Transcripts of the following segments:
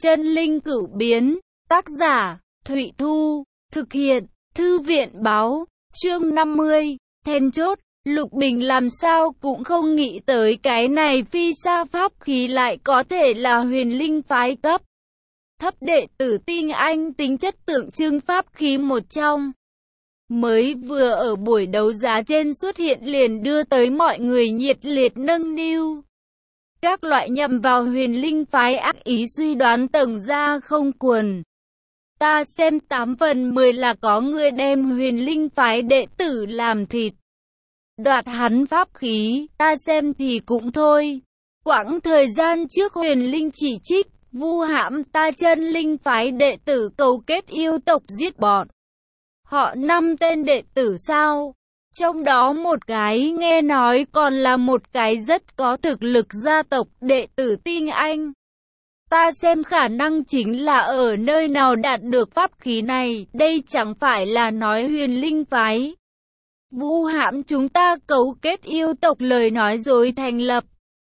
Chân linh cửu biến, tác giả, Thụy Thu, thực hiện, Thư viện báo, chương 50, then chốt. Lục Bình làm sao cũng không nghĩ tới cái này phi sa pháp khí lại có thể là huyền linh phái cấp thấp đệ tử tinh anh, tính chất tượng trưng pháp khí một trong. Mới vừa ở buổi đấu giá trên xuất hiện liền đưa tới mọi người nhiệt liệt nâng niu. Các loại nhằm vào huyền linh phái ác ý suy đoán tầng ra không cuồn. Ta xem 8 phần 10 là có người đem huyền linh phái đệ tử làm thịt. Đoạt hắn pháp khí, ta xem thì cũng thôi. Quãng thời gian trước huyền linh chỉ trích, vu hãm ta chân linh phái đệ tử cấu kết yêu tộc giết bọn họ 5 tên đệ tử sao? Trong đó một cái nghe nói còn là một cái rất có thực lực gia tộc đệ tử tinh anh. Ta xem khả năng chính là ở nơi nào đạt được pháp khí này, đây chẳng phải là nói huyền linh phái vu hãm chúng ta cấu kết yêu tộc lời nói dối thành lập.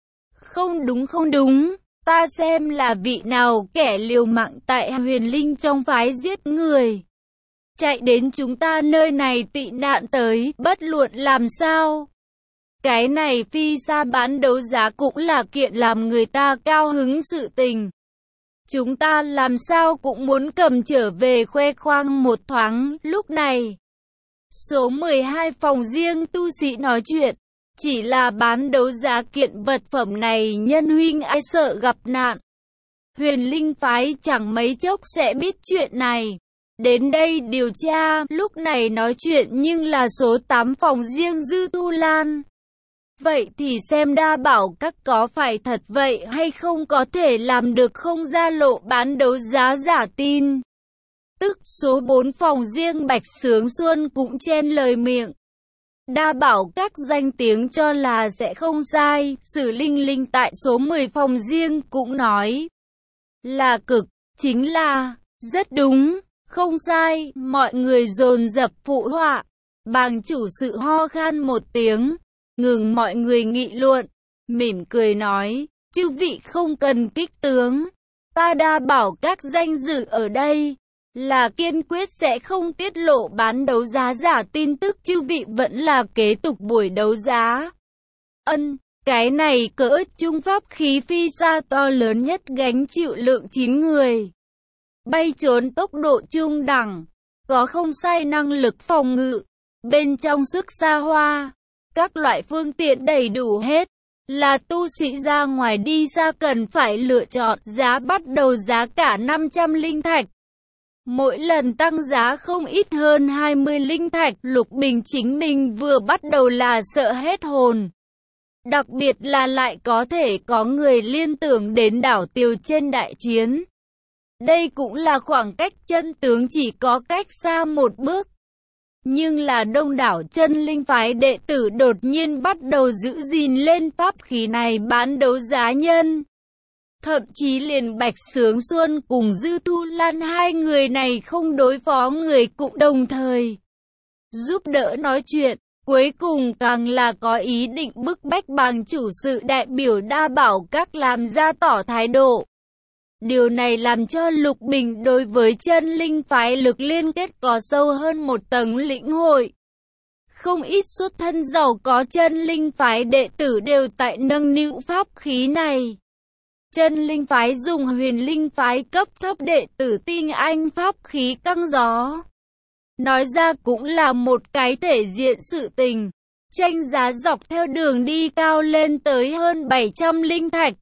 Không đúng, ta xem là vị nào kẻ liều mạng tại huyền linh trong phái giết người. Chạy đến chúng ta nơi này tị nạn tới, bất luận làm sao. Cái này phi sa bán đấu giá cũng là kiện làm người ta cao hứng sự tình. Chúng ta làm sao cũng muốn cầm trở về khoe khoang một thoáng. Lúc này, số 12 phòng riêng tu sĩ nói chuyện. Chỉ là bán đấu giá kiện vật phẩm này, nhân huynh ai sợ gặp nạn. Huyền linh phái chẳng mấy chốc sẽ biết chuyện này. Đến đây điều tra, lúc này nói chuyện nhưng là số 8 phòng riêng Dư Tu Lan. Vậy thì xem đa bảo các có phải thật vậy hay không, có thể làm được không ra lộ bán đấu giá giả tin. Tức số 4 phòng riêng Bạch Sướng Xuân cũng chen lời miệng. Đa bảo các danh tiếng cho là sẽ không sai, Sử Linh Linh tại số 10 phòng riêng cũng nói là cực, chính là rất đúng, không sai, mọi người dồn dập phụ họa. Bàng chủ sự ho khan một tiếng, ngừng mọi người nghị luận, mỉm cười nói, chư vị không cần kích tướng, ta đa bảo các danh dự ở đây là kiên quyết sẽ không tiết lộ bán đấu giá giả tin tức, chư vị vẫn là kế tục buổi đấu giá. Cái này cỡ trung pháp khí phi sa to lớn nhất gánh chịu lượng 9 người. Bay trốn tốc độ trung đẳng, có không sai năng lực phòng ngự, bên trong sức xa hoa, các loại phương tiện đầy đủ hết. Là tu sĩ ra ngoài đi xa cần phải lựa chọn, giá bắt đầu giá cả 500 linh thạch. Mỗi lần tăng giá không ít hơn 20 linh thạch, Lục Bình chính mình vừa bắt đầu là sợ hết hồn. Đặc biệt là lại có thể có người liên tưởng đến đảo Tiều trên đại chiến. Đây cũng là khoảng cách chân tướng chỉ có cách xa một bước. Nhưng là đông đảo chân linh phái đệ tử đột nhiên bắt đầu giữ gìn lên pháp khí này bán đấu giá nhân. Thậm chí liền Bạch Sướng Xuân cùng Dư Tu Lan hai người này không đối phó người cũng đồng thời giúp đỡ nói chuyện. Cuối cùng càng là có ý định bức bách Bàng chủ sự đại biểu đa bảo các làm ra tỏ thái độ. Điều này làm cho Lục Bình đối với chân linh phái lực liên kết có sâu hơn một tầng lĩnh hội. Không ít xuất thân giàu có chân linh phái đệ tử đều tại nâng niu pháp khí này. Chân linh phái dùng huyền linh phái cấp thấp đệ tử tinh anh pháp khí căng gió. Nói ra cũng là một cái thể diện sự tình. Tranh giá dọc theo đường đi cao lên tới hơn 700 linh thạch.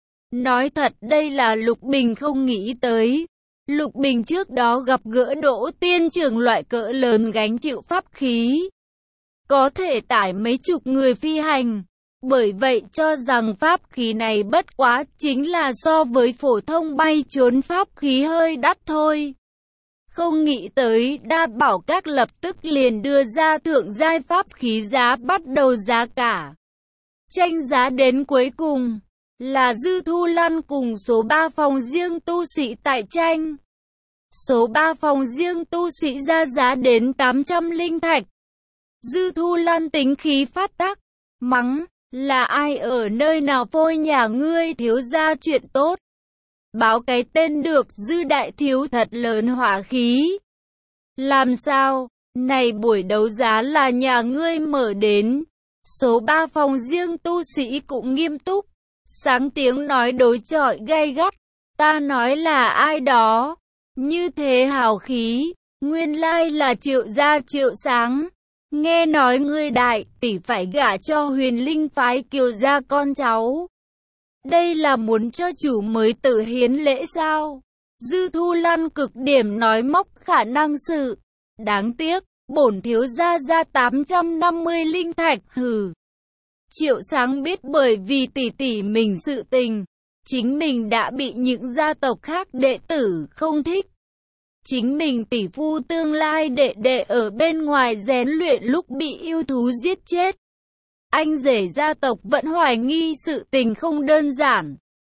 Nói thật đây là Lục Bình không nghĩ tới. Lục Bình trước đó gặp gỡ Đỗ Tiên Trưởng loại cỡ lớn gánh chịu pháp khí, có thể tải mấy chục người phi hành. Bởi vậy cho rằng pháp khí này bất quá chính là so với phổ thông bay trốn pháp khí hơi đắt thôi. Không nghĩ tới đa bảo các lập tức liền đưa ra thượng giai pháp khí giá bắt đầu giá cả. Tranh giá đến cuối cùng là Dư Thu Lan cùng số 3 phòng riêng tu sĩ tại tranh. Số 3 phòng riêng tu sĩ ra giá đến 800 linh thạch. Dư Thu Lan tính khí phát tác, mắng, là ai ở nơi nào phôi nhà ngươi thiếu ra chuyện tốt. Báo cái tên được Dư đại thiếu thật lớn hỏa khí. Làm sao? Này buổi đấu giá là nhà ngươi mở đến. Số 3 phòng riêng tu sĩ cũng nghiêm túc. Sáng tiếng nói đối chọi gay gắt. Ta nói là ai đó? Như thế hào khí. Nguyên lai là Triệu gia Triệu Sáng. Nghe nói ngươi đại tỷ phải gả cho Huyền Linh phái Kiều gia con cháu. Đây là muốn cho chủ mới tự hiến lễ sao? Dư Thu Lan cực điểm nói móc khả năng sự. Đáng tiếc, bổn thiếu gia ra 850 linh thạch, hừ. Triệu Sáng biết bởi vì tỷ tỷ mình sự tình, chính mình đã bị những gia tộc khác đệ tử không thích. Chính mình tỷ phu tương lai đệ đệ ở bên ngoài rèn luyện lúc bị yêu thú giết chết. Anh rể gia tộc vẫn hoài nghi sự tình không đơn giản.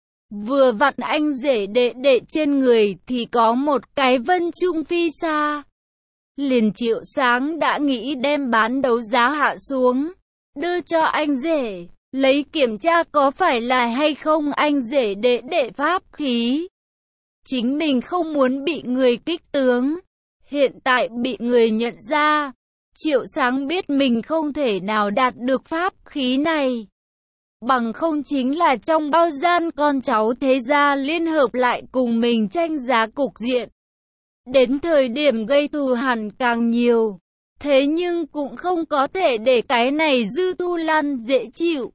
Vừa vặn anh rể đệ đệ trên người thì có một cái Vân Trung Phi Sa. Liền Triệu Sáng đã nghĩ đem bán đấu giá hạ xuống, đưa cho anh rể, lấy kiểm tra có phải là hay không anh rể đệ đệ pháp khí. Chính mình không muốn bị người kích tướng, hiện tại bị người nhận ra. Triệu Sáng biết mình không thể nào đạt được pháp khí này. Bằng không chính là trong bao gian con cháu thế gia liên hợp lại cùng mình tranh giá cục diện. Đến thời điểm gây thù hằn càng nhiều. Thế nhưng cũng không có thể để cái này Dư Thu Lan dễ chịu.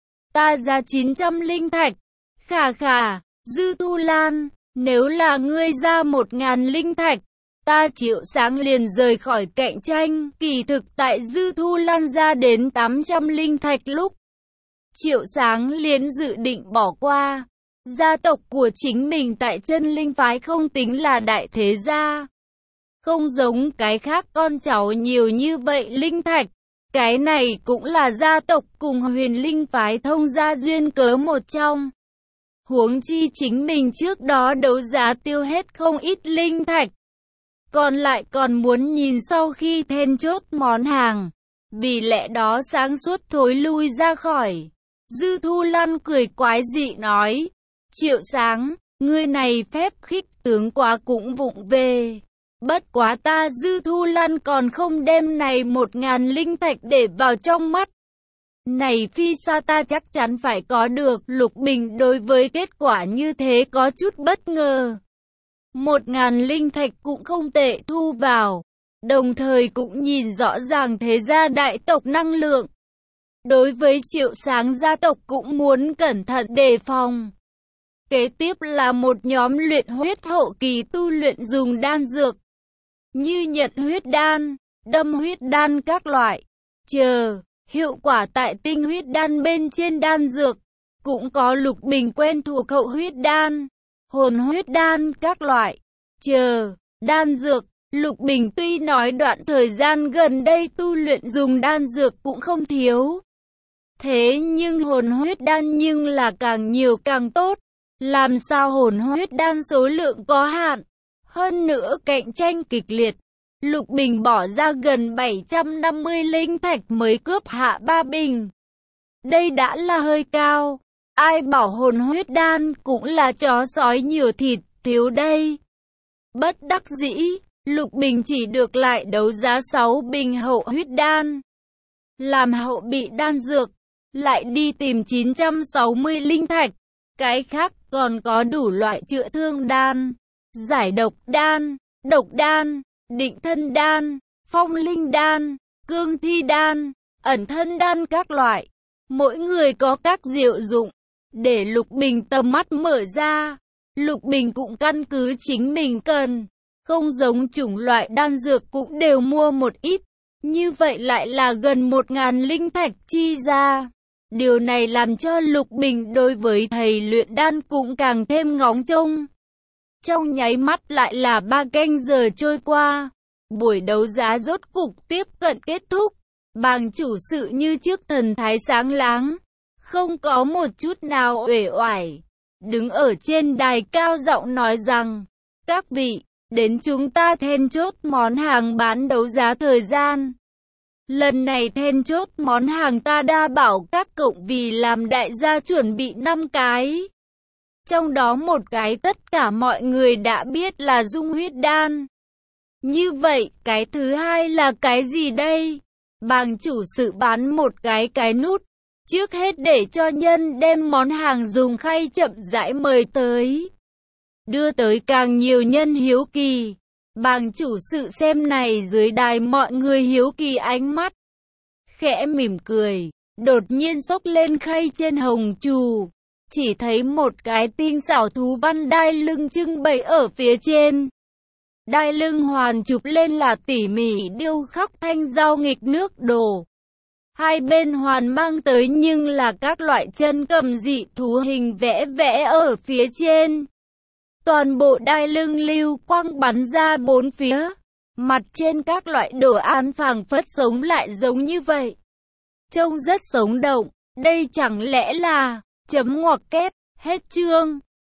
Ta ra 900 linh thạch. Khà khà, Dư Thu Lan, nếu là ngươi ra 1000 linh thạch, ta Triệu Sáng liền rời khỏi cạnh tranh. Kỳ thực tại Dư Thu Lan ra đến 800 linh thạch lúc, Triệu Sáng liền dự định bỏ qua. Gia tộc của chính mình tại Chân Linh phái không tính là đại thế gia. Không giống cái khác con cháu nhiều như vậy linh thạch. Cái này cũng là gia tộc cùng Huyền Linh phái thông gia duyên cớ một trong. Huống chi chính mình trước đó đấu giá tiêu hết không ít linh thạch. Còn lại còn muốn nhìn sau khi then chốt món hàng. Vì lẽ đó sáng suốt thối lui ra khỏi. Dư Thu Lan cười quái dị nói. Triệu Sáng, ngươi này phép khích tướng quá cũng vụng về. Bất quá ta Dư Thu Lan còn không đem này 1000 linh thạch để vào trong mắt. Này Phi Sa ta chắc chắn phải có được. Lục Bình đối với kết quả như thế có chút bất ngờ. 1000 linh thạch cũng không tệ thu vào. Đồng thời cũng nhìn rõ ràng thế gia đại tộc năng lượng. Đối với Triệu Sáng gia tộc cũng muốn cẩn thận đề phòng. Kế tiếp là một nhóm luyện huyết hậu kỳ tu luyện dùng đan dược. Như nhận huyết đan, đâm huyết đan các loại. Hiệu quả tại tinh huyết đan bên trên đan dược. Cũng có Lục Bình quen thuộc hậu huyết đan, hồn huyết đan các loại. Đan dược, Lục Bình tuy nói đoạn thời gian gần đây tu luyện dùng đan dược cũng không thiếu. Thế nhưng hồn huyết đan nhưng là càng nhiều càng tốt. Làm sao hồn huyết đan số lượng có hạn. Hơn nữa cạnh tranh kịch liệt. Lục Bình bỏ ra gần 750 linh thạch mới cướp hạ 3 bình. Đây đã là hơi cao. Ai bảo hồn huyết đan cũng là chó sói nhiều thịt thiếu đây. Bất đắc dĩ, Lục Bình chỉ được lại đấu giá 6 bình hậu huyết đan. Làm hậu bị đan dược, lại đi tìm 960 linh thạch. Cái khác còn có đủ loại chữa thương đan, giải độc đan, định thân đan, phong linh đan, cương thi đan, ẩn thân đan các loại. Mỗi người có các diệu dụng. Để Lục Bình tầm mắt mở ra, Lục Bình cũng căn cứ chính mình cần. Không giống chủng loại đan dược cũng đều mua một ít. Như vậy lại là gần 1000 linh thạch chi ra. Điều này làm cho Lục Bình đối với thầy luyện đan cũng càng thêm ngóng trông. Trong nháy mắt lại là 3 canh giờ trôi qua. Buổi đấu giá rốt cục tiếp cận kết thúc. Bàng chủ sự như trước thần thái sáng láng, không có một chút nào uể oải. Đứng ở trên đài cao giọng nói rằng, các vị, đến chúng ta then chốt món hàng bán đấu giá thời gian. Lần này then chốt món hàng ta đa bảo các cậu vì làm đại gia chuẩn bị 5 cái. Trong đó một cái tất cả mọi người đã biết là dung huyết đan. Như vậy, cái thứ hai là cái gì đây? Bàng chủ sự bán một cái nút. Trước hết để cho nhân đem món hàng dùng khay chậm rãi mời tới. Đưa tới càng nhiều nhân hiếu kỳ. Bàng chủ sự xem này dưới đài mọi người hiếu kỳ ánh mắt. Khẽ mỉm cười, đột nhiên xốc lên khay trên hồng trù. Chỉ thấy một cái tinh xảo thú văn đai lưng trưng bày ở phía trên. Đai lưng hoàn chụp lên là tỉ mỉ điêu khắc thanh dao nghịch nước đổ. Hai bên hoàn mang tới nhưng là các loại chân cầm dị thú hình vẽ vẽ ở phía trên. Toàn bộ đai lưng lưu quang bắn ra bốn phía. Mặt trên các loại đồ án phảng phất sống lại giống như vậy. Trông rất sống động. Đây chẳng lẽ là... chấm ngoặc kép, hết chương.